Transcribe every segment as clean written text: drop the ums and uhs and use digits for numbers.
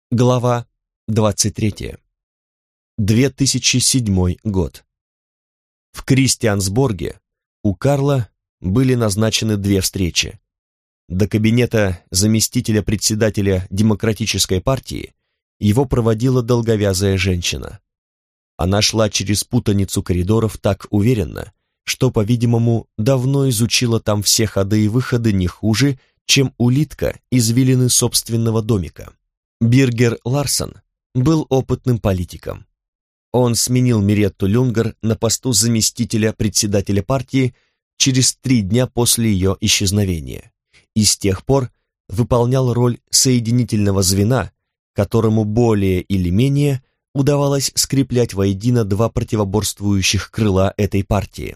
Глава 23. 2007 год. В Кристиансборге у Карла были назначены две встречи. До кабинета заместителя председателя Демократической партии его проводила долговязая женщина. Она шла через путаницу коридоров так уверенно, что, по-видимому, давно изучила там все ходы и выходы не хуже, чем улитка извилины собственного домика. Биргер Ларсон был опытным политиком. Он сменил Меретту Люнгер на посту заместителя председателя партии через 3 дня после ее исчезновения и с тех пор выполнял роль соединительного звена, которому более или менее удавалось скреплять воедино два противоборствующих крыла этой партии.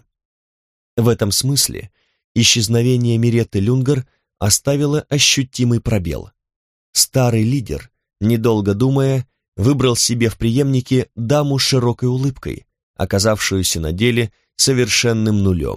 В этом смысле исчезновение Меретты Люнгер оставило ощутимый пробел. Старый лидер, недолго думая, выбрал себе в преемнике даму с широкой улыбкой, оказавшуюся на деле совершенным нулем.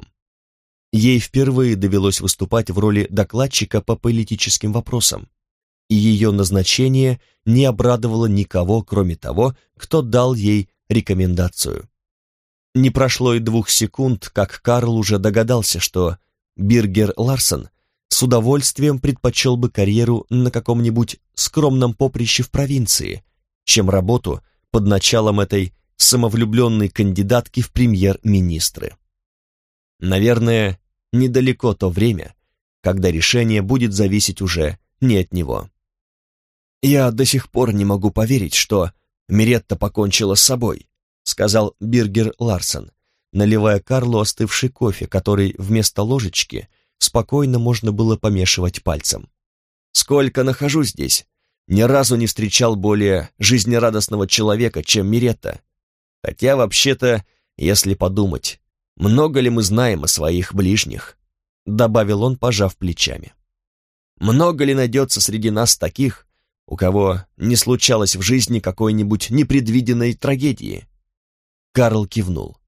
Ей впервые довелось выступать в роли докладчика по политическим вопросам, и ее назначение не обрадовало никого, кроме того, кто дал ей рекомендацию. Не прошло и 2 секунд, как Карл уже догадался, что Биргер Ларсон с удовольствием предпочел бы карьеру на каком-нибудь скромном поприще в провинции, чем работу под началом этой самовлюбленной кандидатки в премьер-министры. Наверное, недалеко то время, когда решение будет зависеть уже не от него. «Я до сих пор не могу поверить, что Меретта покончила с собой», сказал Биргер Ларсон, наливая Карлу остывший кофе, который вместо ложечки спокойно можно было помешивать пальцем. «Сколько нахожусь здесь, ни разу не встречал более жизнерадостного человека, чем Меретта. Хотя, вообще-то, если подумать, много ли мы знаем о своих ближних?» добавил он, пожав плечами. «Много ли найдется среди нас таких, у кого не случалось в жизни какой-нибудь непредвиденной трагедии?» Карл кивнул.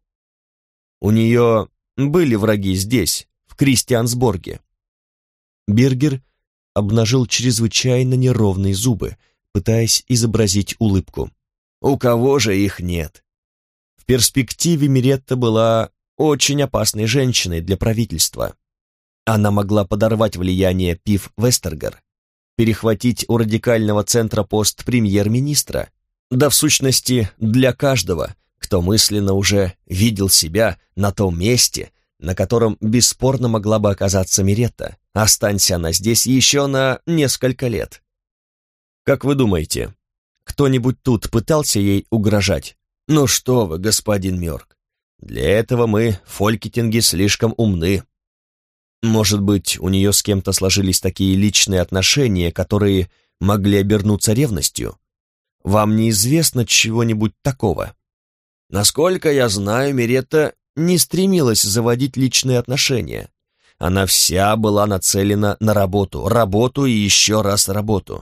«У нее были враги здесь, в Кристиансборге». Биргер обнажил чрезвычайно неровные зубы, пытаясь изобразить улыбку. «У кого же их нет?» В перспективе Меретта была очень опасной женщиной для правительства. Она могла подорвать влияние Пив Вестергер, перехватить у радикального центра пост премьер-министра, да в сущности для каждого, кто мысленно уже видел себя на том месте, на котором бесспорно могла бы оказаться Меретта, останься она здесь еще на несколько лет. Как вы думаете, кто-нибудь тут пытался ей угрожать? Ну что вы, господин Мёрк, для этого мы, фолькетинги, слишком умны. Может быть, у нее с кем-то сложились такие личные отношения, которые могли обернуться ревностью? Вам неизвестно чего-нибудь такого? Насколько я знаю, Меретта не стремилась заводить личные отношения. Она вся была нацелена на работу и еще раз работу.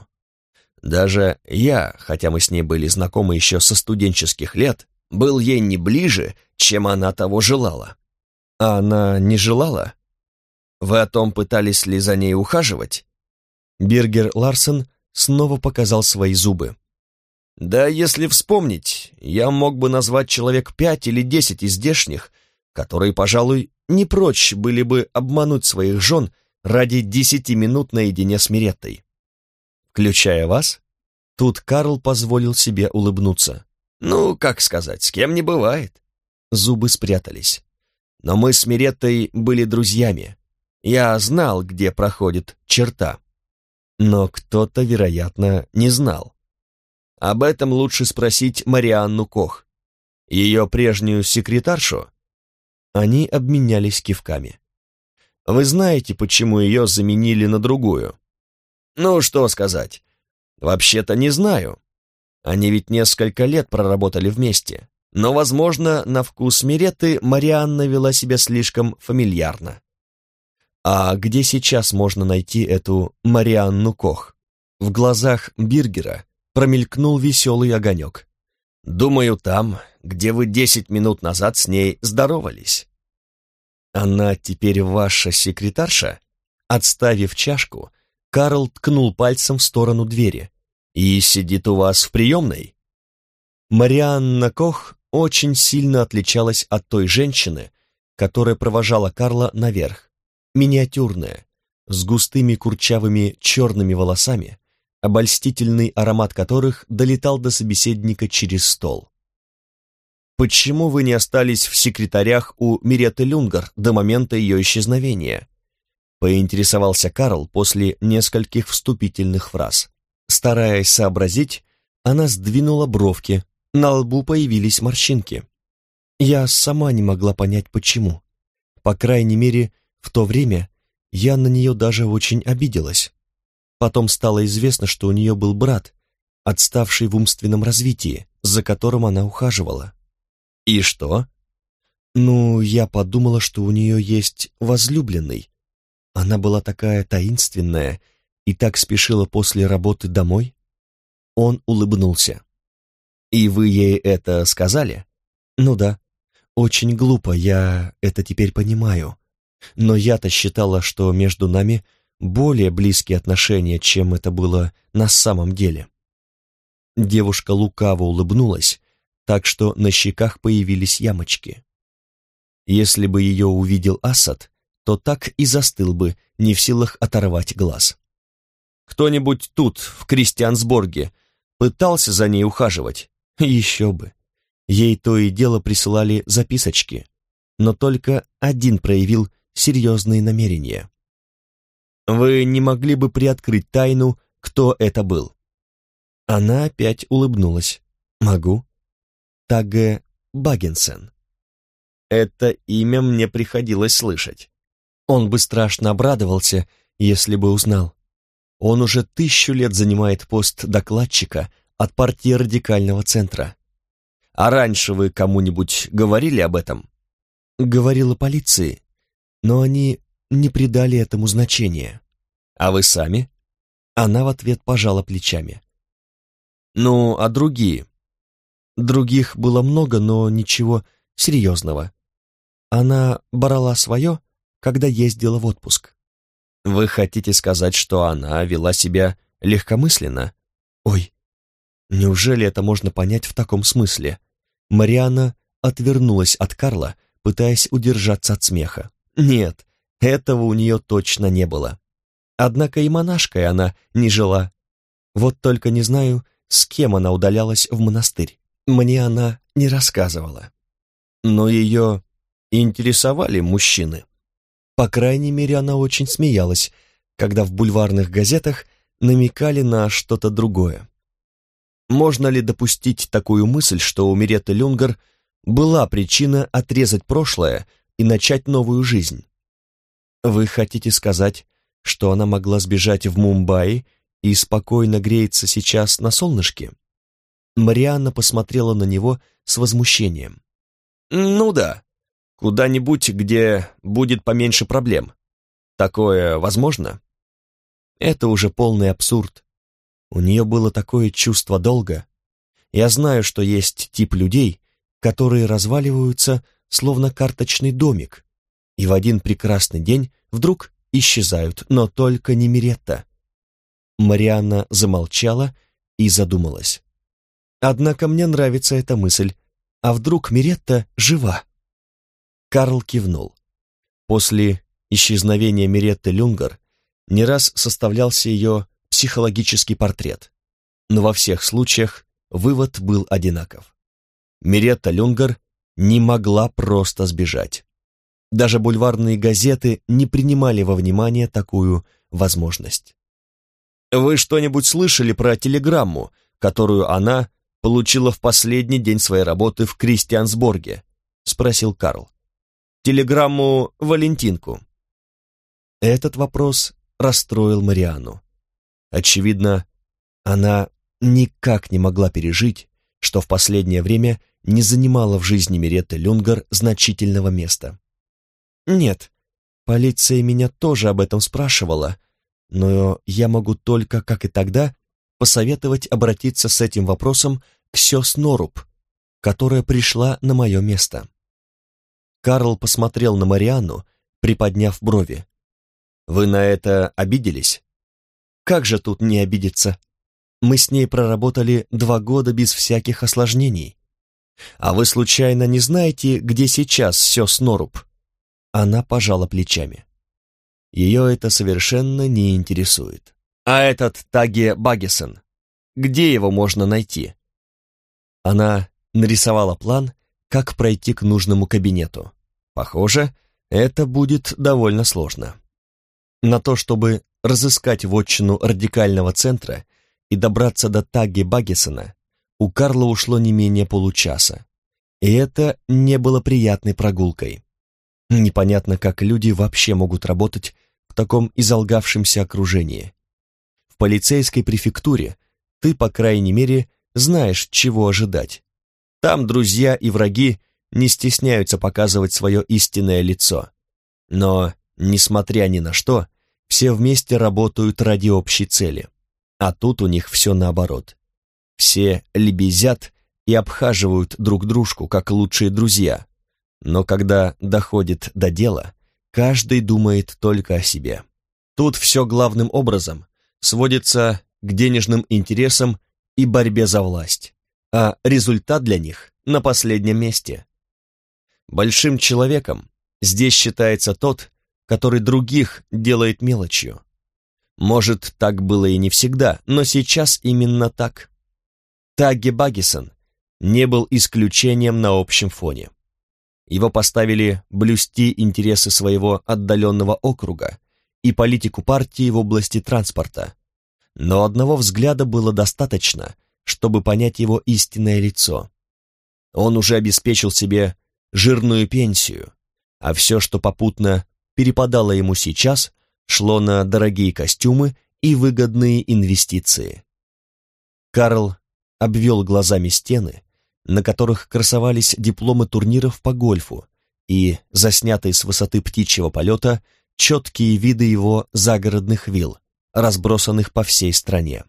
Даже я, хотя мы с ней были знакомы еще со студенческих лет, был ей не ближе, чем она того желала. А она не желала? Вы о том, пытались ли за ней ухаживать? Биргер Ларсон снова показал свои зубы. Да, если вспомнить, я мог бы назвать человек 5 или 10 из здешних, которые, пожалуй, не прочь были бы обмануть своих жен ради 10 минут наедине с Мереттой. Включая вас? Тут Карл позволил себе улыбнуться. Ну, как сказать, с кем не бывает. Зубы спрятались. Но мы с Мереттой были друзьями. Я знал, где проходит черта. Но кто-то, вероятно, не знал. Об этом лучше спросить Марианну Кох. Ее прежнюю секретаршу? Они обменялись кивками. Вы знаете, почему ее заменили на другую? Ну, что сказать. Вообще-то не знаю. Они ведь несколько лет проработали вместе. Но, возможно, на вкус Меретты Марианна вела себя слишком фамильярно. А где сейчас можно найти эту Марианну Кох? В глазах Биргера промелькнул веселый огонек. Думаю, там, где вы 10 минут назад с ней здоровались. Она теперь ваша секретарша? Отставив чашку, Карл ткнул пальцем в сторону двери, И сидит у вас в приемной? Марианна Кох очень сильно отличалась от той женщины, которая провожала Карла наверх. Миниатюрная, с густыми курчавыми черными волосами, обольстительный аромат которых долетал до собеседника через стол. «Почему вы не остались в секретарях у Миретты Люнгар до момента ее исчезновения?» — поинтересовался Карл после нескольких вступительных фраз. Стараясь сообразить, она сдвинула бровки, на лбу появились морщинки. Я сама не могла понять, почему. По крайней мере, в то время я на нее даже очень обиделась. Потом стало известно, что у нее был брат, отставший в умственном развитии, за которым она ухаживала. «И что?» «Ну, я подумала, что у нее есть возлюбленный. Она была такая таинственная и так спешила после работы домой». Он улыбнулся. «И вы ей это сказали?» «Ну да. Очень глупо, я это теперь понимаю. Но я-то считала, что между нами более близкие отношения, чем это было на самом деле». Девушка лукаво улыбнулась, так что на щеках появились ямочки. Если бы ее увидел Асад, то так и застыл бы, не в силах оторвать глаз. «Кто-нибудь тут, в Кристиансборге, пытался за ней ухаживать?» Еще бы. Ей то и дело присылали записочки, но только один проявил серьезные намерения. «Вы не могли бы приоткрыть тайну, кто это был?» Она опять улыбнулась. «Могу. Тагге Баггенсен». Это имя мне приходилось слышать. Он бы страшно обрадовался, если бы узнал. Он уже 1000 лет занимает пост докладчика от партии радикального центра. А раньше вы кому-нибудь говорили об этом? Говорила полиции, но они не придали этому значения. А вы сами? Она в ответ пожала плечами. Ну, а другие? Других было много, но ничего серьезного. Она брала свое, когда ездила в отпуск. Вы хотите сказать, что она вела себя легкомысленно? Ой, неужели это можно понять в таком смысле? Марианна отвернулась от Карла, пытаясь удержаться от смеха. Нет, этого у нее точно не было. Однако и монашкой она не жила. Вот только не знаю, с кем она удалялась в монастырь. Мне она не рассказывала. Но ее интересовали мужчины. По крайней мере, она очень смеялась, когда в бульварных газетах намекали на что-то другое. Можно ли допустить такую мысль, что у Миретты Люнгар была причина отрезать прошлое и начать новую жизнь? Вы хотите сказать, что она могла сбежать в Мумбаи и спокойно греется сейчас на солнышке? Марианна посмотрела на него с возмущением. Ну да, куда-нибудь, где будет поменьше проблем. Такое возможно? Это уже полный абсурд. У нее было такое чувство долга. Я знаю, что есть тип людей, которые разваливаются, словно карточный домик, и в один прекрасный день вдруг исчезают, но только не Миретта. Марианна замолчала и задумалась. Однако мне нравится эта мысль. А вдруг Миретта жива? Карл кивнул. После исчезновения Миретты Люнгар не раз составлялся ее психологический портрет, но во всех случаях вывод был одинаков. Миретта Люнгар не могла просто сбежать. Даже бульварные газеты не принимали во внимание такую возможность. «Вы что-нибудь слышали про телеграмму, которую она получила в последний день своей работы в Кристиансборге?» — спросил Карл. «Телеграмму Валентинку». Этот вопрос расстроил Марианну. Очевидно, она никак не могла пережить, что в последнее время не занимала в жизни Миретты Люнгар значительного места. «Нет, полиция меня тоже об этом спрашивала, но я могу только, как и тогда, посоветовать обратиться с этим вопросом к сёс Норуб, которая пришла на мое место». Карл посмотрел на Марианну, приподняв брови. «Вы на это обиделись?» «Как же тут не обидеться? Мы с ней проработали 2 года без всяких осложнений. А вы случайно не знаете, где сейчас сёс Норуб?» Она пожала плечами. Ее это совершенно не интересует. «А этот Таге Багисон, где его можно найти?» Она нарисовала план, как пройти к нужному кабинету. Похоже, это будет довольно сложно. На то, чтобы разыскать вотчину радикального центра и добраться до Таге Багисона, у Карла ушло не менее получаса. И это не было приятной прогулкой. Непонятно, как люди вообще могут работать в таком изолгавшемся окружении. В полицейской префектуре ты, по крайней мере, знаешь, чего ожидать. Там друзья и враги не стесняются показывать свое истинное лицо. Но, несмотря ни на что, все вместе работают ради общей цели. А тут у них все наоборот. Все лебезят и обхаживают друг дружку, как лучшие друзья. Но когда доходит до дела, каждый думает только о себе. Тут все главным образом сводится к денежным интересам и борьбе за власть, а результат для них на последнем месте. Большим человеком здесь считается тот, который других делает мелочью. Может, так было и не всегда, но сейчас именно так. Таге Багисон не был исключением на общем фоне. Его поставили блюсти интересы своего отдаленного округа и политику партии в области транспорта. Но одного взгляда было достаточно, чтобы понять его истинное лицо. Он уже обеспечил себе жирную пенсию, а все, что попутно перепадало ему сейчас, шло на дорогие костюмы и выгодные инвестиции. Карл обвел глазами стены, на которых красовались дипломы турниров по гольфу и, заснятые с высоты птичьего полета, четкие виды его загородных вилл, разбросанных по всей стране.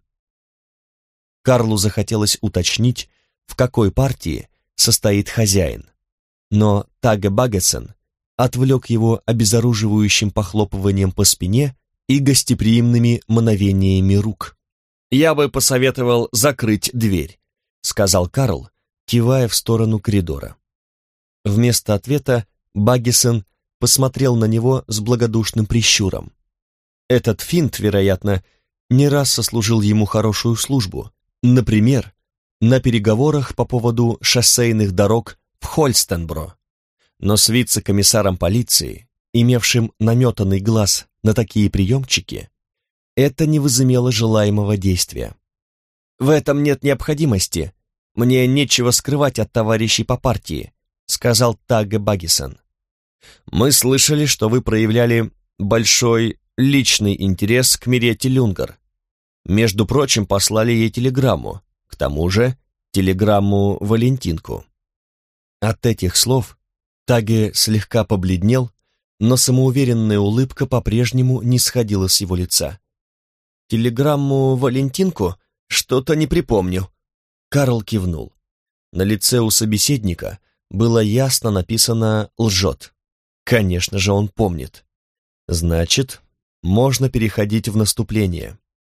Карлу захотелось уточнить, в какой партии состоит хозяин, но Таге Багисон отвлек его обезоруживающим похлопыванием по спине и гостеприимными мановениями рук. «Я бы посоветовал закрыть дверь», — сказал Карл, кивая в сторону коридора. Вместо ответа Багисон посмотрел на него с благодушным прищуром. Этот финт, вероятно, не раз сослужил ему хорошую службу, например, на переговорах по поводу шоссейных дорог в Хольстенбро. Но с вице-комиссаром полиции, имевшим наметанный глаз на такие приемчики, это не возымело желаемого действия. «В этом нет необходимости. Мне нечего скрывать от товарищей по партии», сказал Таге Багисон. «Мы слышали, что вы проявляли большой личный интерес к Миретте Люнгер. Между прочим, послали ей телеграмму, к тому же телеграмму Валентинку». От этих слов Таге слегка побледнел, но самоуверенная улыбка по-прежнему не сходила с его лица. «Телеграмму Валентинку? Что-то не припомню». Карл кивнул. На лице у собеседника было ясно написано «лжет». Конечно же, он помнит. Значит, можно переходить в наступление.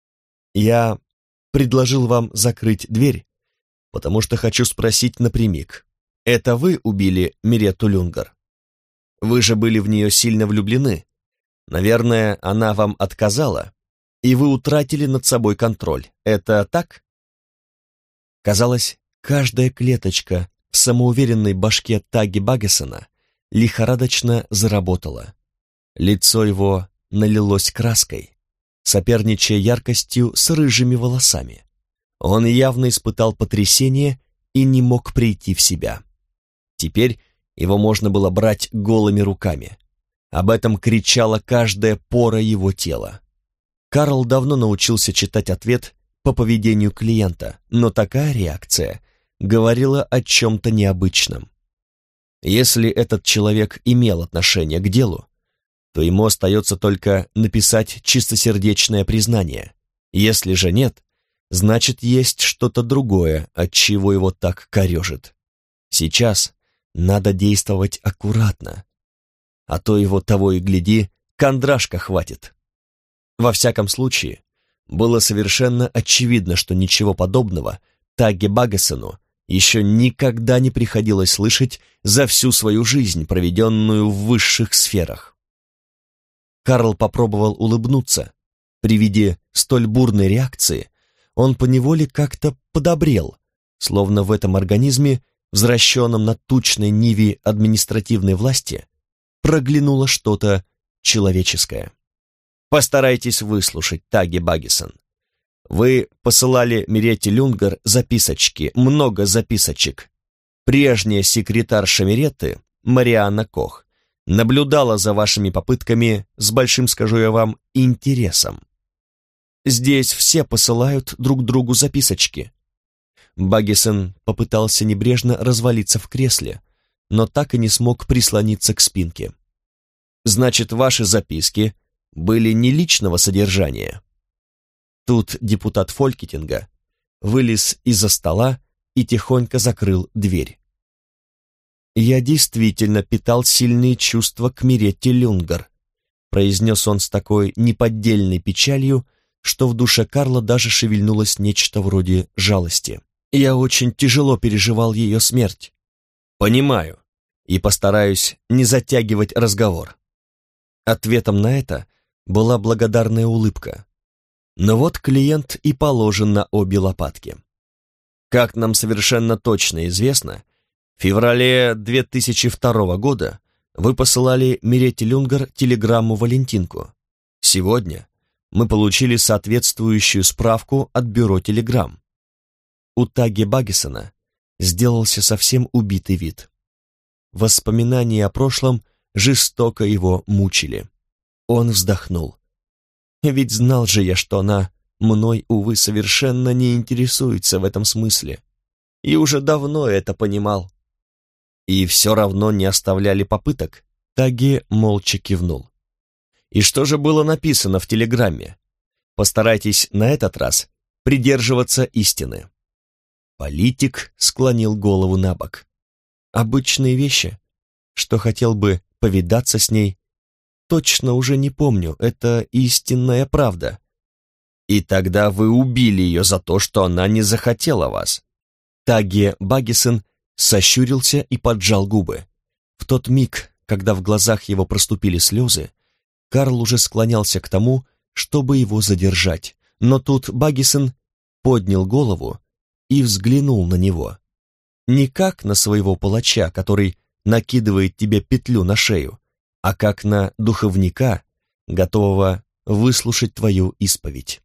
Я предложил вам закрыть дверь, потому что хочу спросить напрямик. Это вы убили Миретту Люнгер? Вы же были в нее сильно влюблены. Наверное, она вам отказала, и вы утратили над собой контроль. Это так?» Казалось, каждая клеточка в самоуверенной башке Таге Багисона лихорадочно заработала. Лицо его налилось краской, соперничая яркостью с рыжими волосами. Он явно испытал потрясение и не мог прийти в себя. Теперь его можно было брать голыми руками. Об этом кричала каждая пора его тела. Карл давно научился читать ответ по поведению клиента, но такая реакция говорила о чем-то необычном. Если этот человек имел отношение к делу, то ему остается только написать чистосердечное признание. Если же нет, значит, есть что-то другое, от чего его так корежит. Сейчас надо действовать аккуратно, а то его того и гляди, кондрашка хватит. Во всяком случае, Было совершенно очевидно, что ничего подобного Тагге Баггесену еще никогда не приходилось слышать за всю свою жизнь, проведенную в высших сферах. Карл попробовал улыбнуться. При виде столь бурной реакции он поневоле как-то подобрел, словно в этом организме, взращенном на тучной ниве административной власти, проглянуло что-то человеческое. Постарайтесь выслушать, Тагге Баггесен. Вы посылали Миретте Люнгер записочки, много записочек. Прежняя секретарша Миретты, Марианна Кох, наблюдала за вашими попытками с большим, скажу я вам, интересом. Здесь все посылают друг другу записочки. Баггесен попытался небрежно развалиться в кресле, но так и не смог прислониться к спинке. Значит, ваши записки были не личного содержания. Тут депутат Фолькетинга вылез из-за стола и тихонько закрыл дверь. «Я действительно питал сильные чувства к Миретте Люнгер», произнес он с такой неподдельной печалью, что в душе Карла даже шевельнулось нечто вроде жалости. «Я очень тяжело переживал ее смерть». «Понимаю, и постараюсь не затягивать разговор». Ответом на это была благодарная улыбка. Но вот клиент и положен на обе лопатки. Как нам совершенно точно известно, в феврале 2002 года вы посылали Миретте Люнгер телеграмму Валентинку. Сегодня мы получили соответствующую справку от бюро телеграмм. У Тагге Баггесена сделался совсем убитый вид. Воспоминания о прошлом жестоко его мучили. Он вздохнул. Ведь знал же я, что она мной, увы, совершенно не интересуется в этом смысле. И уже давно это понимал. И все равно не оставляли попыток. Тагге молча кивнул. И что же было написано в телеграмме? Постарайтесь на этот раз придерживаться истины. Политик склонил голову на бок. Обычные вещи, что хотел бы повидаться с ней, точно уже не помню, это истинная правда. И тогда вы убили ее за то, что она не захотела вас. Тагге Баггесен сощурился и поджал губы. В тот миг, когда в глазах его проступили слезы, Карл уже склонялся к тому, чтобы его задержать, но тут Баггесен поднял голову и взглянул на него. Не как на своего палача, который накидывает тебе петлю на шею, а как на духовника, готового выслушать твою исповедь.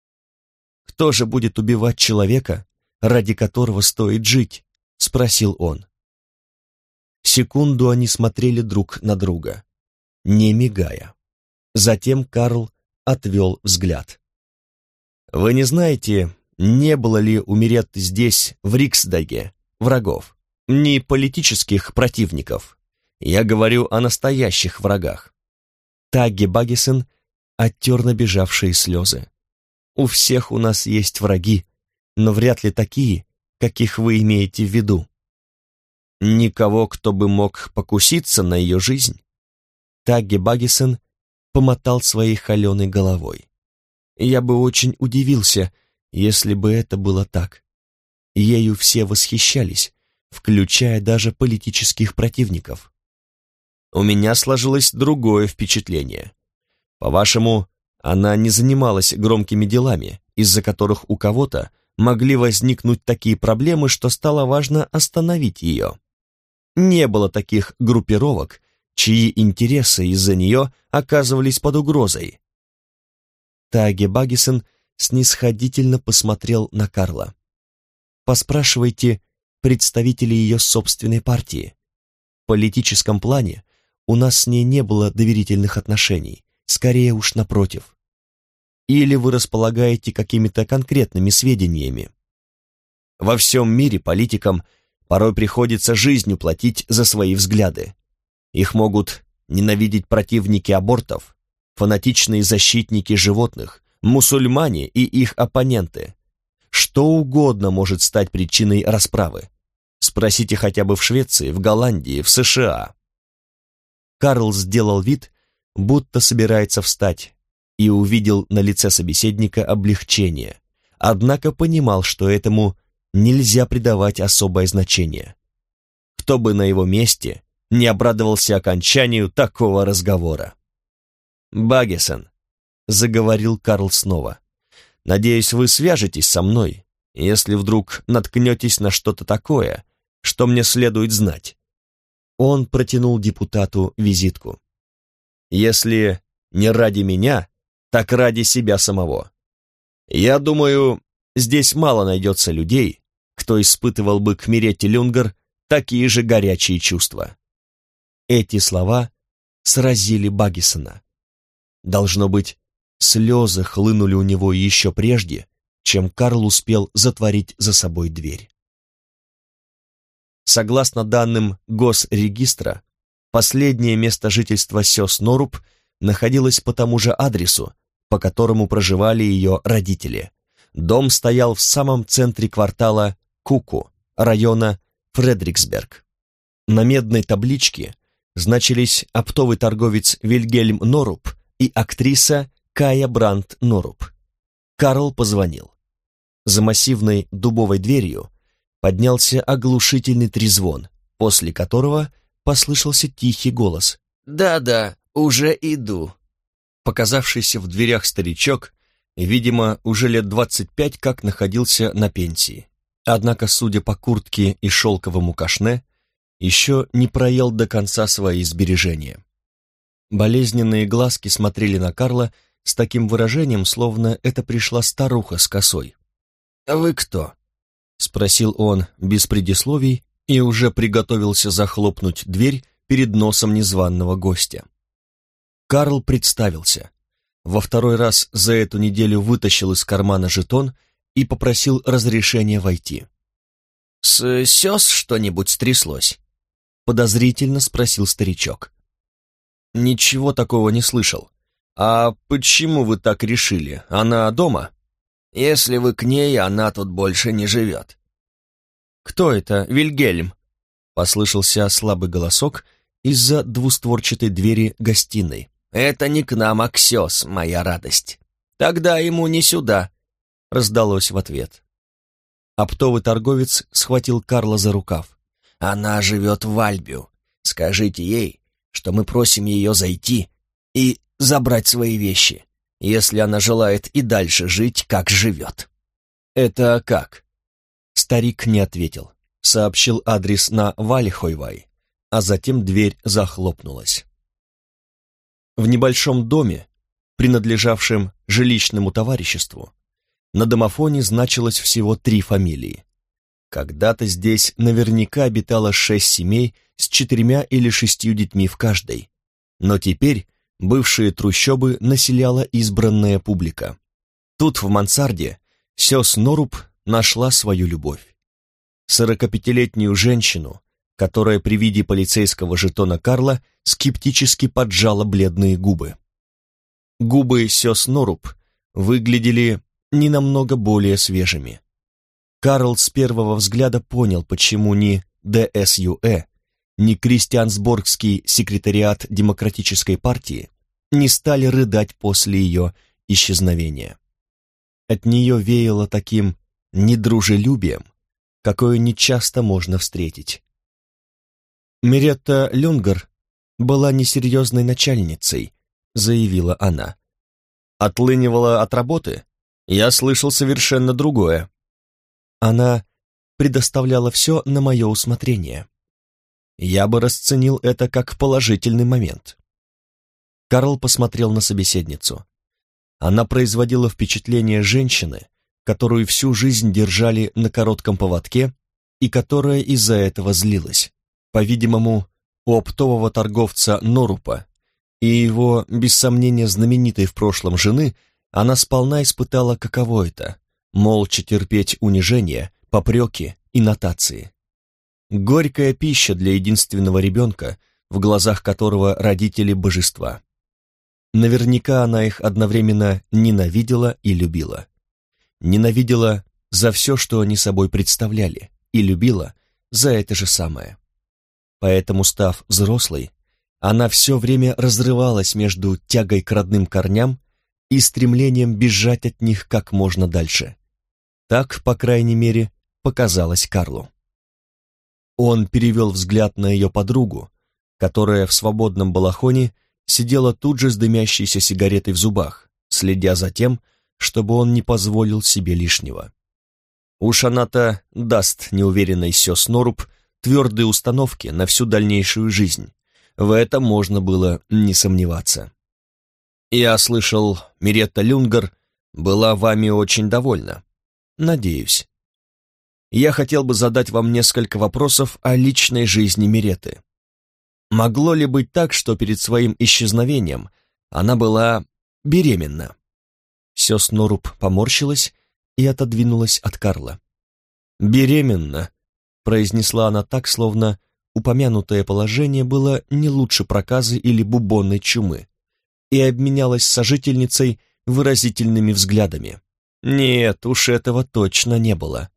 «Кто же будет убивать человека, ради которого стоит жить?» — спросил он. Секунду они смотрели друг на друга, не мигая. Затем Карл отвел взгляд. «Вы не знаете, не было ли у Миретты здесь, в Риксдаге, врагов, ни политических противников? Я говорю о настоящих врагах». Тагге Баггесен оттер набежавшие слезы. «У всех у нас есть враги, но вряд ли такие, каких вы имеете в виду». «Никого, кто бы мог покуситься на ее жизнь?» Тагге Баггесен помотал своей холеной головой. «Я бы очень удивился, если бы это было так. Ею все восхищались, включая даже политических противников. У меня сложилось другое впечатление. По-вашему, она не занималась громкими делами, из-за которых у кого-то могли возникнуть такие проблемы, что стало важно остановить ее. Не было таких группировок, чьи интересы из-за нее оказывались под угрозой». Тагге Баггесен снисходительно посмотрел на Карла. «Поспрашивайте представителей ее собственной партии. В политическом плане у нас с ней не было доверительных отношений, скорее уж напротив. Или вы располагаете какими-то конкретными сведениями? Во всем мире политикам порой приходится жизнью платить за свои взгляды. Их могут ненавидеть противники абортов, фанатичные защитники животных, мусульмане и их оппоненты. Что угодно может стать причиной расправы. Спросите хотя бы в Швеции, в Голландии, в США». Карл сделал вид, будто собирается встать, и увидел на лице собеседника облегчение, однако понимал, что этому нельзя придавать особое значение. Кто бы на его месте не обрадовался окончанию такого разговора. «Баггесон», — заговорил Карл снова, — «надеюсь, вы свяжетесь со мной, если вдруг наткнетесь на что-то такое, что мне следует знать». Он протянул депутату визитку. «Если не ради меня, так ради себя самого. Я думаю, здесь мало найдется людей, кто испытывал бы к Миретте Люнгер такие же горячие чувства». Эти слова сразили Баггесона. Должно быть, слезы хлынули у него еще прежде, чем Карл успел затворить за собой дверь. Согласно данным Госрегистра, последнее место жительства Сёс Норруп находилось по тому же адресу, по которому проживали ее родители. Дом стоял в самом центре квартала Куку, района Фредриксберг. На медной табличке значились оптовый торговец Вильгельм Норруп и актриса Кая Брандт Норруп. Карл позвонил. За массивной дубовой дверью поднялся оглушительный трезвон, после которого послышался тихий голос. «Да-да, уже иду». Показавшийся в дверях старичок, видимо, уже лет 25 как находился на пенсии. Однако, судя по куртке и шелковому кашне, еще не проел до конца свои сбережения. Болезненные глазки смотрели на Карла с таким выражением, словно это пришла старуха с косой. «Вы кто?» — спросил он без предисловий и уже приготовился захлопнуть дверь перед носом незваного гостя. Карл представился. Во второй раз за эту неделю вытащил из кармана жетон и попросил разрешения войти. «С Сёс что-нибудь стряслось?» — подозрительно спросил старичок. «Ничего такого не слышал. А почему вы так решили? Она дома?» «Если вы к ней, она тут больше не живет». «Кто это, Вильгельм?» — послышался слабый голосок из-за двустворчатой двери гостиной. «Это не к нам, а к Сёс, моя радость. Тогда ему не сюда», — раздалось в ответ. Оптовый торговец схватил Карла за рукав. «Она живет в Альбю. Скажите ей, что мы просим ее зайти и забрать свои вещи, если она желает и дальше жить, как живет». «Это как?» Старик не ответил, сообщил адрес на Вальхойвай, а затем дверь захлопнулась. В небольшом доме, принадлежавшем жилищному товариществу, на домофоне значилось всего 3 фамилии. Когда-то здесь наверняка обитало 6 семей с 4 или 6 детьми в каждой, но теперь бывшие трущобы населяла избранная публика. Тут, в мансарде, Сёс Норруп нашла свою любовь. 45-летнюю женщину, которая при виде полицейского жетона Карла скептически поджала бледные губы. Губы Сёс Норруп выглядели не намного более свежими. Карл с первого взгляда понял, почему ни ДСЮЭ, ни Кристиансборгский секретариат Демократической партии не стали рыдать после ее исчезновения. От нее веяло таким недружелюбием, какое нечасто можно встретить. «Миретта Люнгер была несерьезной начальницей», — заявила она. «Отлынивала от работы? Я слышал совершенно другое». «Она предоставляла все на мое усмотрение. Я бы расценил это как положительный момент». Карл посмотрел на собеседницу. Она производила впечатление женщины, которую всю жизнь держали на коротком поводке и которая из-за этого злилась. По-видимому, у оптового торговца Норрупа и его, без сомнения, знаменитой в прошлом жены, она сполна испытала, каково это — молча терпеть унижения, попреки и нотации. Горькая пища для единственного ребенка, в глазах которого родители божества. Наверняка она их одновременно ненавидела и любила. Ненавидела за все, что они собой представляли, и любила за это же самое. Поэтому, став взрослой, она все время разрывалась между тягой к родным корням и стремлением бежать от них как можно дальше. Так, по крайней мере, показалось Карлу. Он перевел взгляд на ее подругу, которая в свободном балахоне сидела тут же с дымящейся сигаретой в зубах, следя за тем, чтобы он не позволил себе лишнего. Уж она-то даст неуверенной сёс Норуб твердые установки на всю дальнейшую жизнь. В этом можно было не сомневаться. «Я слышал, Миретта Люнгар была вами очень довольна. Надеюсь. Я хотел бы задать вам несколько вопросов о личной жизни Миретты. Могло ли быть так, что перед своим исчезновением она была беременна?» Сёс Норуб поморщилась и отодвинулась от Карла. «Беременна», — произнесла она так, словно упомянутое положение было не лучше проказы или бубонной чумы, и обменялась с сожительницей выразительными взглядами. Нет, уж этого точно не было.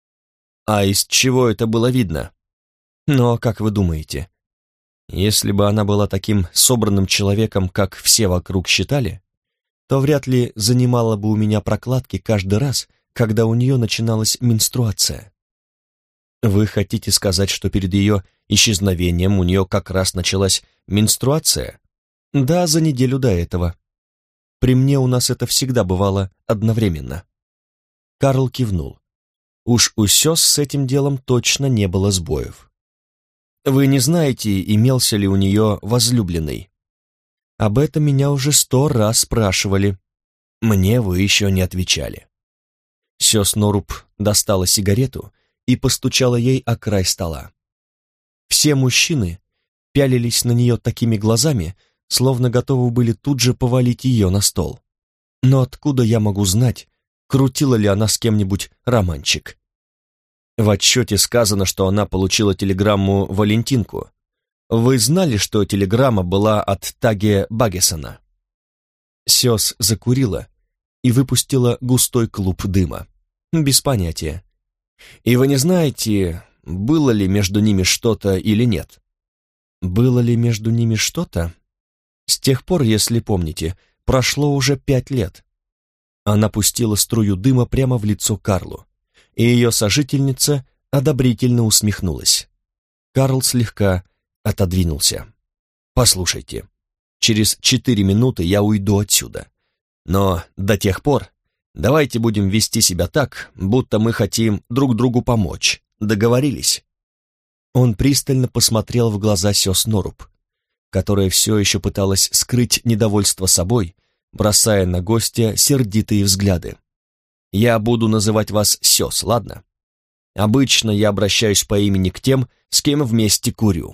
А из чего это было видно? Но, как вы думаете, если бы она была таким собранным человеком, как все вокруг считали, то вряд ли занимала бы у меня прокладки каждый раз, когда у нее начиналась менструация. Вы хотите сказать, что перед ее исчезновением у нее как раз началась менструация? Да, за неделю до этого. При мне у нас это всегда бывало одновременно. Карл кивнул. Уж у сёс с этим делом точно не было сбоев. Вы не знаете, имелся ли у нее возлюбленный? Об этом меня уже 100 раз спрашивали. Мне вы еще не отвечали. Сёс Норуб достала сигарету и постучала ей о край стола. Все мужчины пялились на нее такими глазами, словно готовы были тут же повалить ее на стол. Но откуда я могу знать, крутила ли она с кем-нибудь романчик? В отчете сказано, что она получила телеграмму Валентинку. Вы знали, что телеграмма была от Таге Багесона? Сёс закурила и выпустила густой клуб дыма. Без понятия. И вы не знаете, было ли между ними что-то или нет? Было ли между ними что-то? С тех пор, если помните, прошло уже 5 лет. Она пустила струю дыма прямо в лицо Карлу, и ее сожительница одобрительно усмехнулась. Карл слегка отодвинулся. «Послушайте, через 4 минуты я уйду отсюда. Но до тех пор давайте будем вести себя так, будто мы хотим друг другу помочь. Договорились?» Он пристально посмотрел в глаза сёс Норуб, которая все еще пыталась скрыть недовольство собой, бросая на гостя сердитые взгляды. «Я буду называть вас сёс, ладно? Обычно я обращаюсь по имени к тем, с кем вместе курю».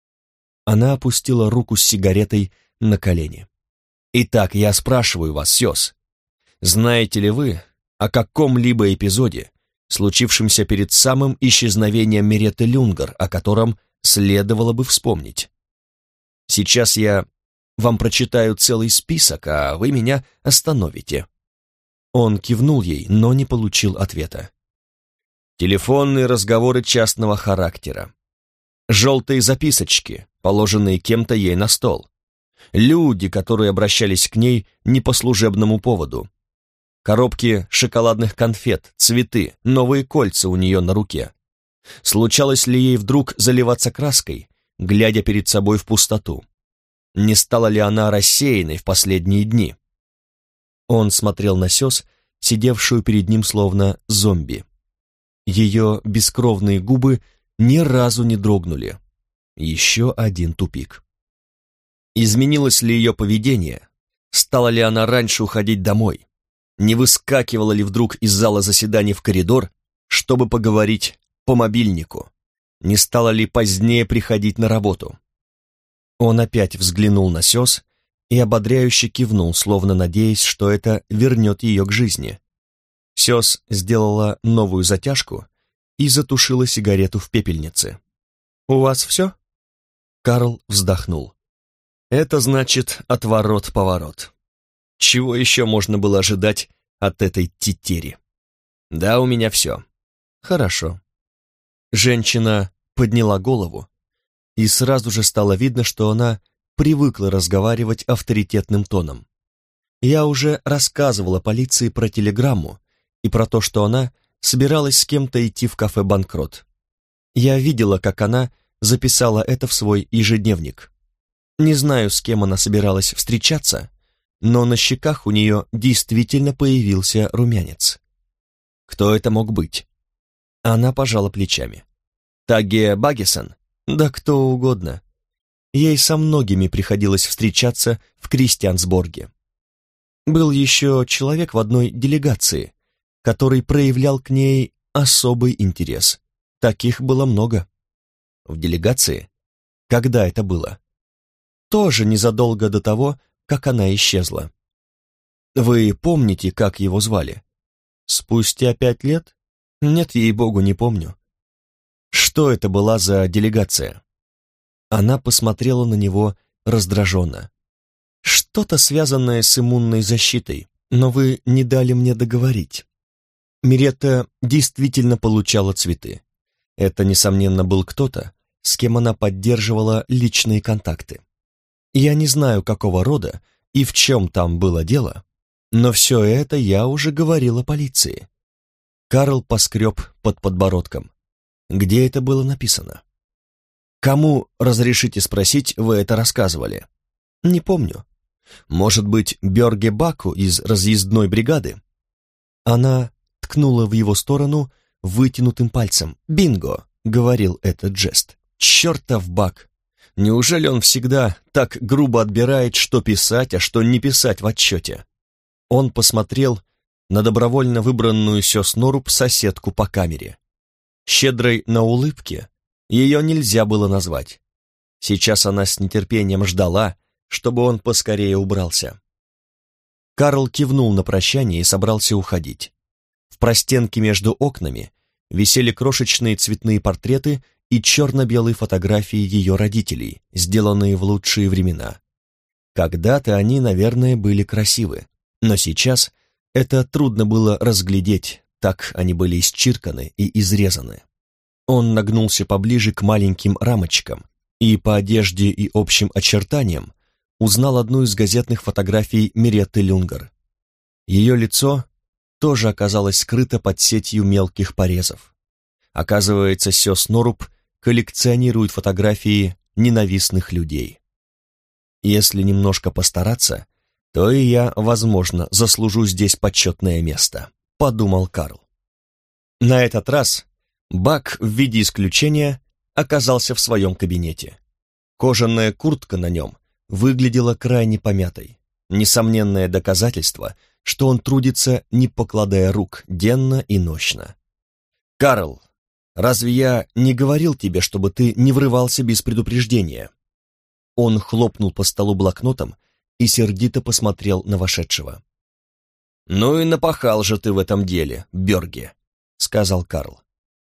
Она опустила руку с сигаретой на колени. «Итак, я спрашиваю вас, сёс, знаете ли вы о каком-либо эпизоде, случившемся перед самым исчезновением Миретты Люнгар, о котором следовало бы вспомнить? Сейчас я вам прочитаю целый список, а вы меня остановите». Он кивнул ей, но не получил ответа. Телефонные разговоры частного характера. Желтые записочки, положенные кем-то ей на стол. Люди, которые обращались к ней не по служебному поводу. Коробки шоколадных конфет, цветы, новые кольца у нее на руке. Случалось ли ей вдруг заливаться краской, глядя перед собой в пустоту? Не стала ли она рассеянной в последние дни? Он смотрел на сёс, сидевшую перед ним словно зомби. Ее бескровные губы ни разу не дрогнули. Еще один тупик. Изменилось ли ее поведение? Стала ли она раньше уходить домой? Не выскакивала ли вдруг из зала заседаний в коридор, чтобы поговорить по мобильнику? Не стала ли позднее приходить на работу? Он опять взглянул на сёс и ободряюще кивнул, словно надеясь, что это вернет ее к жизни. Сёс сделала новую затяжку и затушила сигарету в пепельнице. «У вас все?» Карл вздохнул. «Это значит отворот-поворот. Чего еще можно было ожидать от этой тетери? Да, у меня все. Хорошо». Женщина подняла голову, и сразу же стало видно, что она привыкла разговаривать авторитетным тоном. Я уже рассказывала полиции про телеграмму и про то, что она собиралась с кем-то идти в кафе «Банкрот». Я видела, как она записала это в свой ежедневник. Не знаю, с кем она собиралась встречаться, но на щеках у нее действительно появился румянец. Кто это мог быть? Она пожала плечами. Таге Багисон? Да кто угодно. Ей со многими приходилось встречаться в Кристиансборге. Был еще человек в одной делегации, который проявлял к ней особый интерес. Таких было много. В делегации? Когда это было? Тоже незадолго до того, как она исчезла. Вы помните, как его звали? Спустя 5 лет? Нет, ей-богу, не помню. Что это была за делегация? Она посмотрела на него раздраженно. Что-то связанное с иммунной защитой, но вы не дали мне договорить. Миретта действительно получала цветы. Это, несомненно, был кто-то, с кем она поддерживала личные контакты. Я не знаю, какого рода и в чем там было дело, но все это я уже говорила полиции. Карл поскреб под подбородком. Где это было написано? Кому, разрешите спросить, вы это рассказывали? Не помню. Может быть, Бёрге Баку из разъездной бригады? Она ткнула в его сторону вытянутым пальцем. «Бинго!» — говорил этот жест. «Чертов Бак! Неужели он всегда так грубо отбирает, что писать, а что не писать в отчете?» Он посмотрел на добровольно выбранную сёс Норуб соседку по камере. Щедрой на улыбки ее нельзя было назвать. Сейчас она с нетерпением ждала, чтобы он поскорее убрался. Карл кивнул на прощание и собрался уходить. В простенке между окнами висели крошечные цветные портреты и черно-белые фотографии ее родителей, сделанные в лучшие времена. Когда-то они, наверное, были красивы, но сейчас это трудно было разглядеть, так они были исчирканы и изрезаны. Он нагнулся поближе к маленьким рамочкам и по одежде и общим очертаниям узнал одну из газетных фотографий Миретты Люнгер. Ее лицо тоже оказалось скрыто под сетью мелких порезов. Оказывается, сёс Норуб коллекционирует фотографии ненавистных людей. Если немножко постараться, то и я, возможно, заслужу здесь почетное место, подумал Карл. На этот раз Бак в виде исключения оказался в своем кабинете. Кожаная куртка на нем выглядела крайне помятой. Несомненное доказательство, что он трудится, не покладая рук, денно и нощно. «Карл, разве я не говорил тебе, чтобы ты не врывался без предупреждения?» Он хлопнул по столу блокнотом и сердито посмотрел на вошедшего. «Ну и напахал же ты в этом деле, Бёрге», — сказал Карл.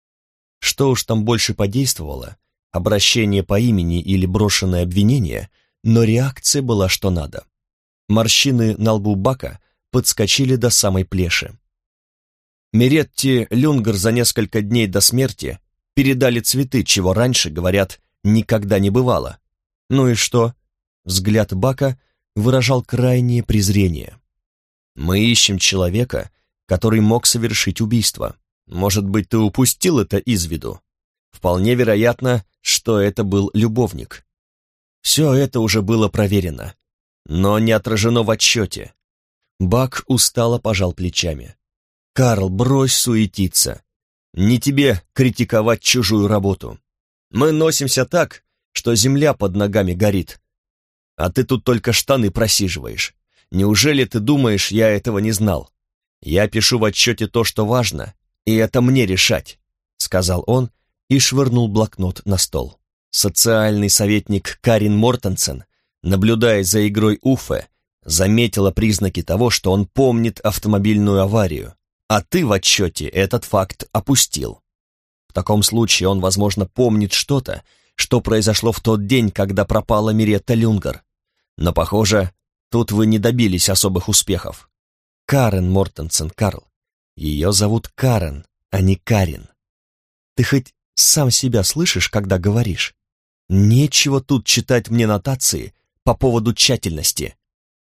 Что уж там больше подействовало, обращение по имени или брошенное обвинение, но реакция была что надо. Морщины на лбу Бака подскочили до самой плеши. Миретте Люнгер за несколько дней до смерти передали цветы, чего раньше, говорят, никогда не бывало. Ну и что? Взгляд Бака выражал крайнее презрение. Мы ищем человека, который мог совершить убийство. Может быть, ты упустил это из виду? Вполне вероятно, что это был любовник. Все это уже было проверено, но не отражено в отчете. Бак устало пожал плечами. «Карл, брось суетиться. Не тебе критиковать чужую работу. Мы носимся так, что земля под ногами горит. А ты тут только штаны просиживаешь. Неужели ты думаешь, я этого не знал? Я пишу в отчете то, что важно, и это мне решать», — сказал он и швырнул блокнот на стол. Социальный советник Карин Мортенсен, наблюдая за игрой Уффе, заметила признаки того, что он помнит автомобильную аварию, а ты в отчете этот факт опустил. В таком случае он, возможно, помнит что-то, что произошло в тот день, когда пропала Миретта Люнгер. Но, похоже, тут вы не добились особых успехов. Карен Мортенсен, Карл. Ее зовут Карен, а не Карин. Ты хоть сам себя слышишь, когда говоришь? Нечего тут читать мне нотации по поводу тщательности.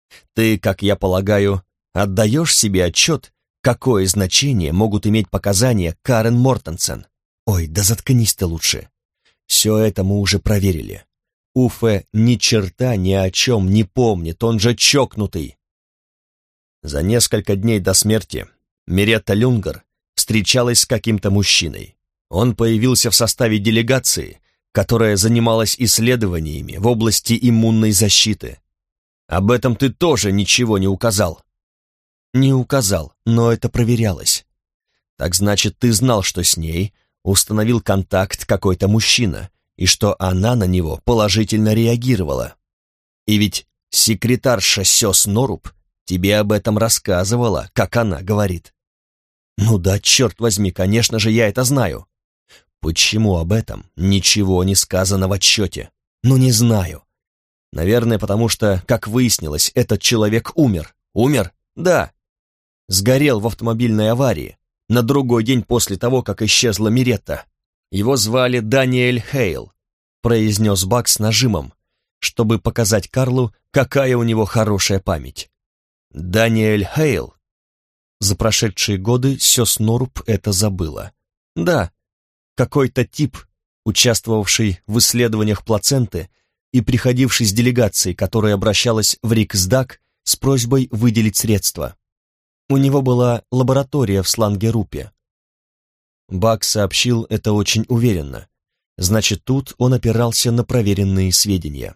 Ты, как я полагаю, отдаешь себе отчет, какое значение могут иметь показания Карен Мортенсен? Ой, да заткнись ты лучше. Все это мы уже проверили. Уфе ни черта ни о чем не помнит, он же чокнутый. За несколько дней до смерти Меретта Люнгер встречалась с каким-то мужчиной. Он появился в составе делегации, которая занималась исследованиями в области иммунной защиты. Об этом ты тоже ничего не указал. Не указал, но это проверялось. Так значит, ты знал, что с ней установил контакт какой-то мужчина, и что она на него положительно реагировала. И ведь секретарша Сёс Норуб тебе об этом рассказывала, как она говорит. Ну да, черт возьми, конечно же, я это знаю. Почему об этом ничего не сказано в отчете? Ну не знаю. Наверное, потому что, как выяснилось, этот человек умер. Умер? Да. Сгорел в автомобильной аварии на другой день после того, как исчезла Меретта. Его звали Даниэль Хейл, произнес Бак с нажимом, чтобы показать Карлу, какая у него хорошая память. Даниэль Хейл. За прошедшие годы Сёс Норуб это забыла. Да, какой-то тип, участвовавший в исследованиях плаценты и приходивший с делегацией, которая обращалась в Риксдаг с просьбой выделить средства. У него была лаборатория в Слангерупе. Бак сообщил это очень уверенно. Значит, тут он опирался на проверенные сведения.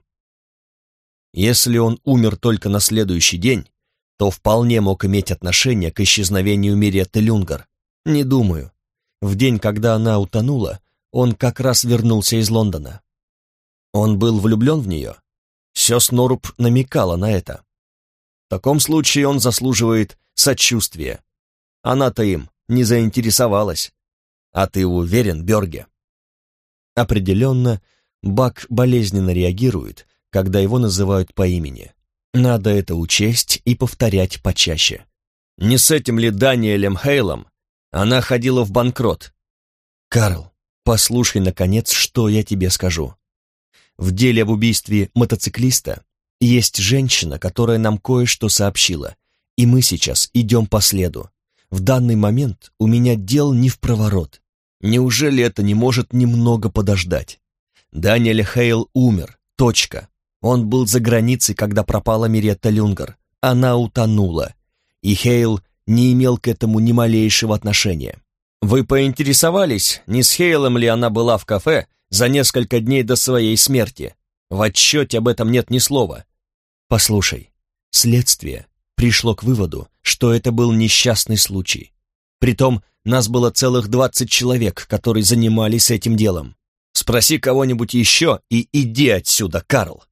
Если он умер только на следующий день, то вполне мог иметь отношение к исчезновению Меретты Люнгер. Не думаю. В день, когда она утонула, он как раз вернулся из Лондона. Он был влюблен в нее? Сёс Норуб намекала на это. В таком случае он заслуживает сочувствия. Она-то им не заинтересовалась. А ты уверен, Бёрге? Определенно, Бак болезненно реагирует, когда его называют по имени. Надо это учесть и повторять почаще. Не с этим ли Даниэлем Хейлом она ходила в банкрот? Карл, послушай, наконец, что я тебе скажу. В деле об убийстве мотоциклиста есть женщина, которая нам кое-что сообщила, и мы сейчас идем по следу. В данный момент у меня дел не впроворот. Неужели это не может немного подождать? Даниэль Хейл умер. Точка. Он был за границей, когда пропала Меретта Люнгер. Она утонула. И Хейл не имел к этому ни малейшего отношения. Вы поинтересовались, не с Хейлом ли она была в кафе за несколько дней до своей смерти? В отчете об этом нет ни слова. Послушай, следствие пришло к выводу, что это был несчастный случай. Притом, нас было целых 20 человек, которые занимались этим делом. Спроси кого-нибудь еще и иди отсюда, Карл.